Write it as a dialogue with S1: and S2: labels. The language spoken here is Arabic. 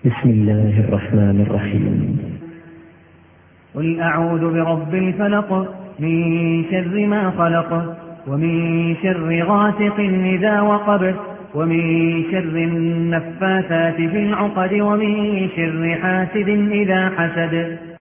S1: بسم الله الرحمن الرحيم.
S2: قل أعوذ برب الفلق من شر ما خلق ومن شر غاسق إذا وقب ومن شر النفاثات في العقد ومن شر حاسد إذا حسد.